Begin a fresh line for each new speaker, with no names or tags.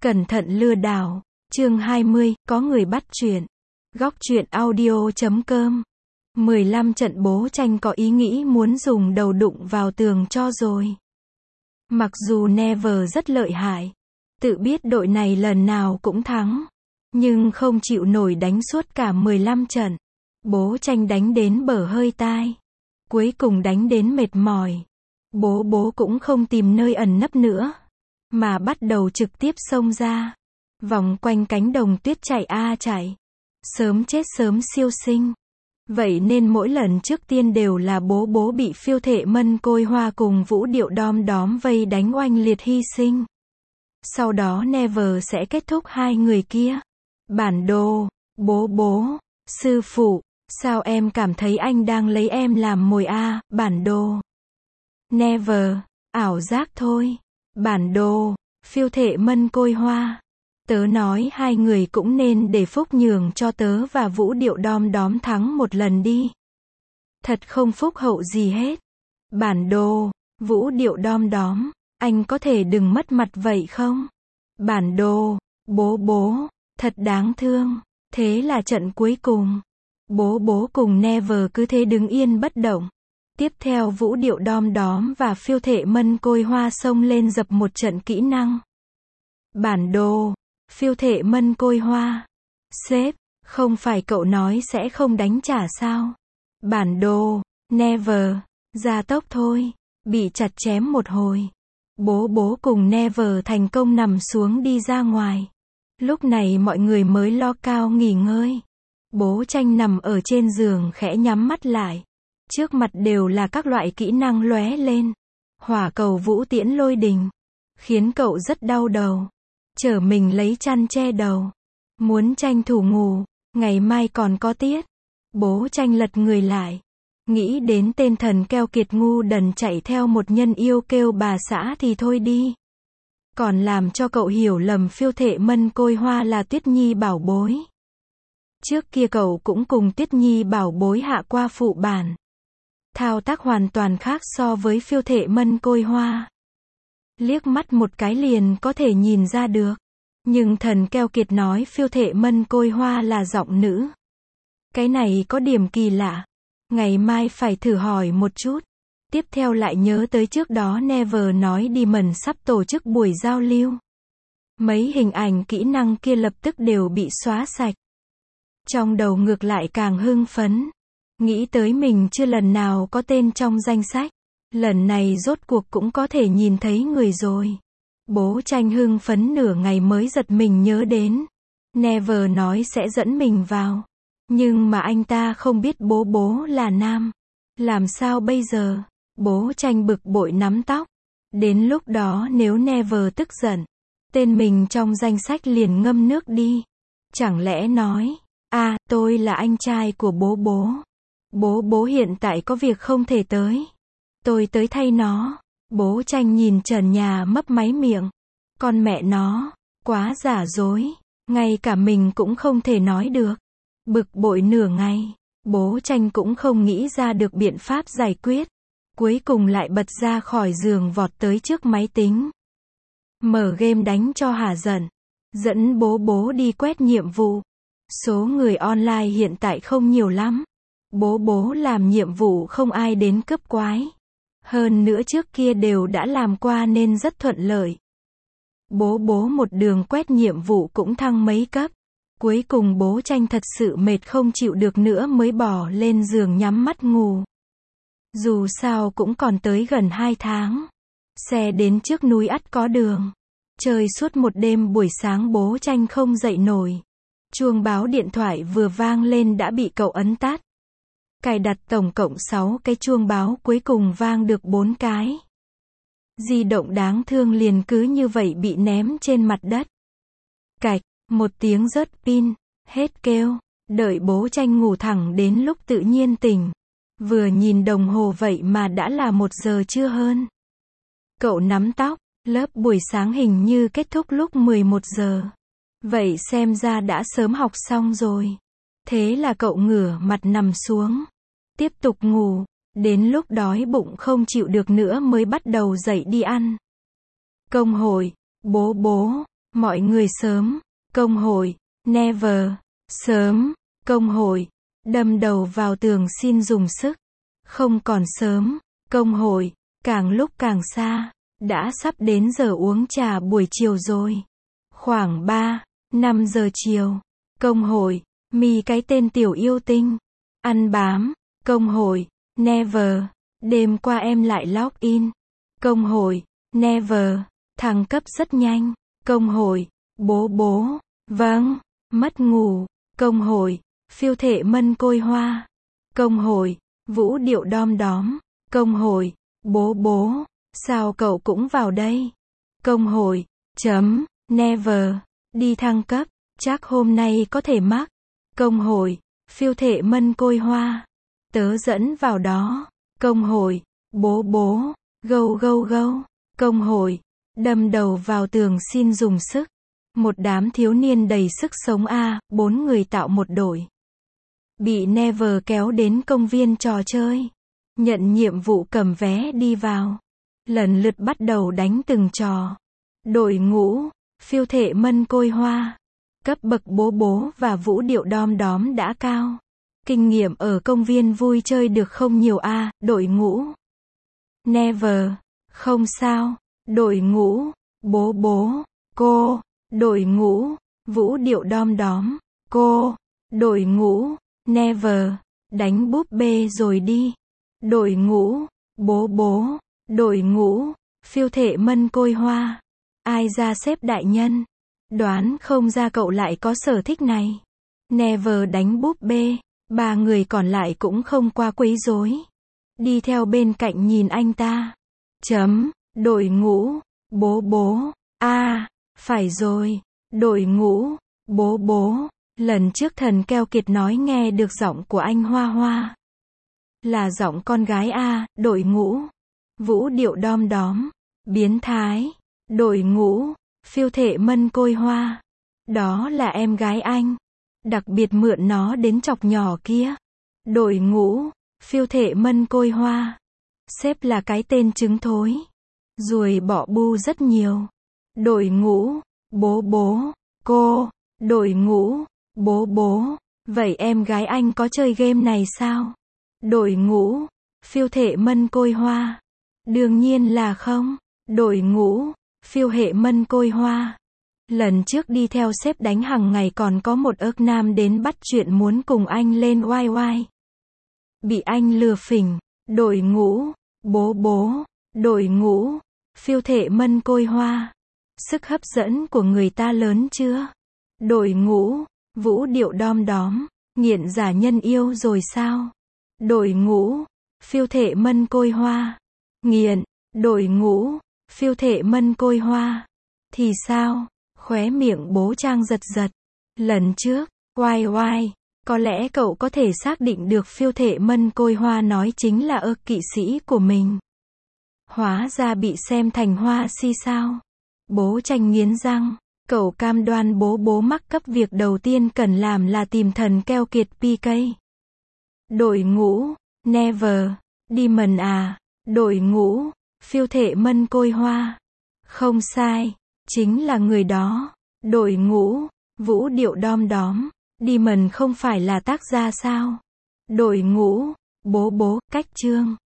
Cẩn thận lừa đảo. Chương 20, có người bắt chuyện. Góc truyện audio.com. 15 trận bố tranh có ý nghĩ muốn dùng đầu đụng vào tường cho rồi. Mặc dù Never rất lợi hại, tự biết đội này lần nào cũng thắng, nhưng không chịu nổi đánh suốt cả 15 trận. Bố tranh đánh đến bở hơi tai. Cuối cùng đánh đến mệt mỏi. Bố cũng không tìm nơi ẩn nấp nữa, mà bắt đầu trực tiếp xông ra. Vòng quanh cánh đồng tuyết chạy chạy. Sớm chết sớm siêu sinh. Vậy nên mỗi lần trước tiên đều là bố bị Phiêu Thệ Mân Côi Hoa cùng Vũ Điệu Đom Đóm vây đánh oanh liệt hy sinh. Sau đó Never sẽ kết thúc hai người kia. Bản đồ, bố, sư phụ, sao em cảm thấy anh đang lấy em làm mồi bản đồ. Never, ảo giác thôi. Bản đồ, Phiêu Thệ Mân Côi Hoa. Tớ nói hai người cũng nên để phúc nhường cho tớ và Vũ Điệu Đom Đóm thắng một lần đi. Thật không phúc hậu gì hết. Bản đồ, Vũ Điệu Đom Đóm, anh có thể đừng mất mặt vậy không? Bản đồ, bố, thật đáng thương. Thế là trận cuối cùng. Bố cùng Never cứ thế đứng yên bất động. Tiếp theo Vũ Điệu Đom Đóm và Phiêu Thệ Mân Côi Hoa xông lên dập một trận kỹ năng. Bản đồ, Phiêu Thệ Mân Côi Hoa. Sếp, không phải cậu nói sẽ không đánh trả sao? Bản đồ, Never, gia tốc thôi. Bị chặt chém một hồi. Bố cùng Never thành công nằm xuống đi ra ngoài. Lúc này mọi người mới lo cao nghỉ ngơi. Bố tranh nằm ở trên giường khẽ nhắm mắt lại. Trước mặt đều là các loại kỹ năng lóe lên. Hỏa cầu vũ tiễn lôi đình. Khiến cậu rất đau đầu. Chở mình lấy chăn che đầu. Muốn tranh thủ ngủ. Ngày mai còn có tiết. Bố tranh lật người lại. Nghĩ đến tên thần keo kiệt ngu đần chạy theo một nhân yêu kêu bà xã thì thôi đi. Còn làm cho cậu hiểu lầm Phiêu Thệ Mân Côi Hoa là Tuyết Nhi bảo bối. Trước kia cậu cũng cùng Tuyết Nhi bảo bối hạ qua phụ bản. Thao tác hoàn toàn khác so với Phiêu Thệ Mân Côi Hoa. Liếc mắt một cái liền có thể nhìn ra được. Nhưng thần keo kiệt nói Phiêu Thệ Mân Côi Hoa là giọng nữ. Cái này có điểm kỳ lạ. Ngày mai phải thử hỏi một chút. Tiếp theo lại nhớ tới trước đó Never nói Demon sắp tổ chức buổi giao lưu. Mấy hình ảnh kỹ năng kia lập tức đều bị xóa sạch. Trong đầu ngược lại càng hưng phấn. Nghĩ tới mình chưa lần nào có tên trong danh sách. Lần này rốt cuộc cũng có thể nhìn thấy người rồi. Bố tranh hưng phấn nửa ngày mới giật mình nhớ đến. Never nói sẽ dẫn mình vào. Nhưng mà anh ta không biết bố là nam. Làm sao bây giờ? Bố tranh bực bội nắm tóc. Đến lúc đó nếu Never tức giận, tên mình trong danh sách liền ngâm nước đi. Chẳng lẽ nói, tôi là anh trai của bố. Bố hiện tại có việc không thể tới. Tôi tới thay nó. Bố tranh nhìn trần nhà mấp máy miệng. Con mẹ nó, quá giả dối. Ngay cả mình cũng không thể nói được. Bực bội nửa ngày. Bố tranh cũng không nghĩ ra được biện pháp giải quyết. Cuối cùng lại bật ra khỏi giường vọt tới trước máy tính. Mở game đánh cho hả giận. Dẫn bố đi quét nhiệm vụ. Số người online hiện tại không nhiều lắm. Bố làm nhiệm vụ không ai đến cướp quái. Hơn nữa trước kia đều đã làm qua nên rất thuận lợi. Bố một đường quét nhiệm vụ cũng thăng mấy cấp. Cuối cùng bố tranh thật sự mệt không chịu được nữa mới bỏ lên giường nhắm mắt ngủ. Dù sao cũng còn tới gần 2 tháng. Xe đến trước núi ắt có đường. Chơi suốt một đêm buổi sáng bố tranh không dậy nổi. Chuông báo điện thoại vừa vang lên đã bị cậu ấn tắt. Cài đặt tổng cộng 6 cái chuông báo cuối cùng vang được 4 cái. Di động đáng thương liền cứ như vậy bị ném trên mặt đất. Cạch, một tiếng rớt pin, hết kêu. Đợi bố tranh ngủ thẳng đến lúc tự nhiên tỉnh. Vừa nhìn đồng hồ vậy mà đã là 1 giờ trưa hơn. Cậu nắm tóc, lớp buổi sáng hình như kết thúc lúc 11 giờ. Vậy xem ra đã sớm học xong rồi. Thế là cậu ngửa mặt nằm xuống. Tiếp tục ngủ. Đến lúc đói bụng không chịu được nữa mới bắt đầu dậy đi ăn. Công hội, bố, Mọi người sớm, công hội, never, sớm, công hội, đâm đầu vào tường xin dùng sức. Không còn sớm, công hội, càng lúc càng xa, đã sắp đến giờ uống trà buổi chiều rồi. Khoảng 5 giờ chiều, công hội, mi cái tên tiểu yêu tinh, ăn bám, công hội, never, đêm qua em lại log in, công hội, never, thăng cấp rất nhanh, công hội, bố, vâng, mất ngủ, công hội, phiêu thệ mân côi hoa, công hội, vũ điệu đom đóm, công hội, bố, sao cậu cũng vào đây, công hội, never, đi thăng cấp, chắc hôm nay có thể mắc, công hội, phiêu thệ mân côi hoa, tớ dẫn vào đó, công hội, bố, go, công hội, đâm đầu vào tường xin dùng sức, một đám thiếu niên đầy sức sống 4 người tạo một đội. Bị Never kéo đến công viên trò chơi, nhận nhiệm vụ cầm vé đi vào, lần lượt bắt đầu đánh từng trò. Đội ngũ, phiêu thệ mân côi hoa, cấp bậc bố và vũ điệu đom đóm đã cao. Kinh nghiệm ở công viên vui chơi được không nhiều đội ngũ. Never, không sao, đội ngũ, bố, cô, đội ngũ, vũ điệu đom đóm, cô, đội ngũ, never, đánh búp bê rồi đi. Đội ngũ, bố, đội ngũ, phiêu thệ mân côi hoa. Ai ra xếp đại nhân? Đoán không ra cậu lại có sở thích này. Never đánh búp bê, 3 người còn lại cũng không qua quấy rối. Đi theo bên cạnh nhìn anh ta. Đội ngũ, bố, phải rồi, đội ngũ, bố, lần trước thần keo kiệt nói nghe được giọng của anh Hoa. Là giọng con gái đội ngũ, vũ điệu đom đóm, biến thái, đội ngũ, phiêu thệ mân côi hoa. Đó là em gái anh, đặc biệt mượn nó đến chọc nhỏ kia. Đội ngũ, phiêu thệ mân côi hoa. Sếp là cái tên trứng thối. Ruồi bọ bu rất nhiều. Đội ngũ, bố, cô, đội ngũ, bố, vậy em gái anh có chơi game này sao? Đội ngũ, phiêu thệ mân côi hoa. Đương nhiên là không. Đội ngũ, phiêu hệ mân côi hoa. Lần trước đi theo sếp đánh hàng ngày còn có một ớc nam đến bắt chuyện muốn cùng anh lên YY. Bị anh lừa phỉnh. Đội ngũ, bố, đội ngũ, phiêu thệ mân côi hoa. Sức hấp dẫn của người ta lớn chưa? Đội ngũ, vũ điệu đom đóm, nghiện giả nhân yêu rồi sao? Đội ngũ, phiêu thệ mân côi hoa. Nghiện, đội ngũ, phiêu thệ mân côi hoa. Thì sao? Khóe miệng bố Trang giật. Lần trước, YY, có lẽ cậu có thể xác định được phiêu thệ mân côi hoa nói chính là kỵ sĩ của mình. Hóa ra bị xem thành hoa si sao? Bố Tranh nghiến răng. Cậu cam đoan bố mắc cấp việc đầu tiên cần làm là tìm thần keo kiệt PK. Đội ngũ, never, Demon đội ngũ, phiêu thệ mân côi hoa. Không sai, chính là người đó. Đội ngũ, vũ điệu đom đóm, Demon không phải là tác gia sao? Đội ngũ, bố, cách chương.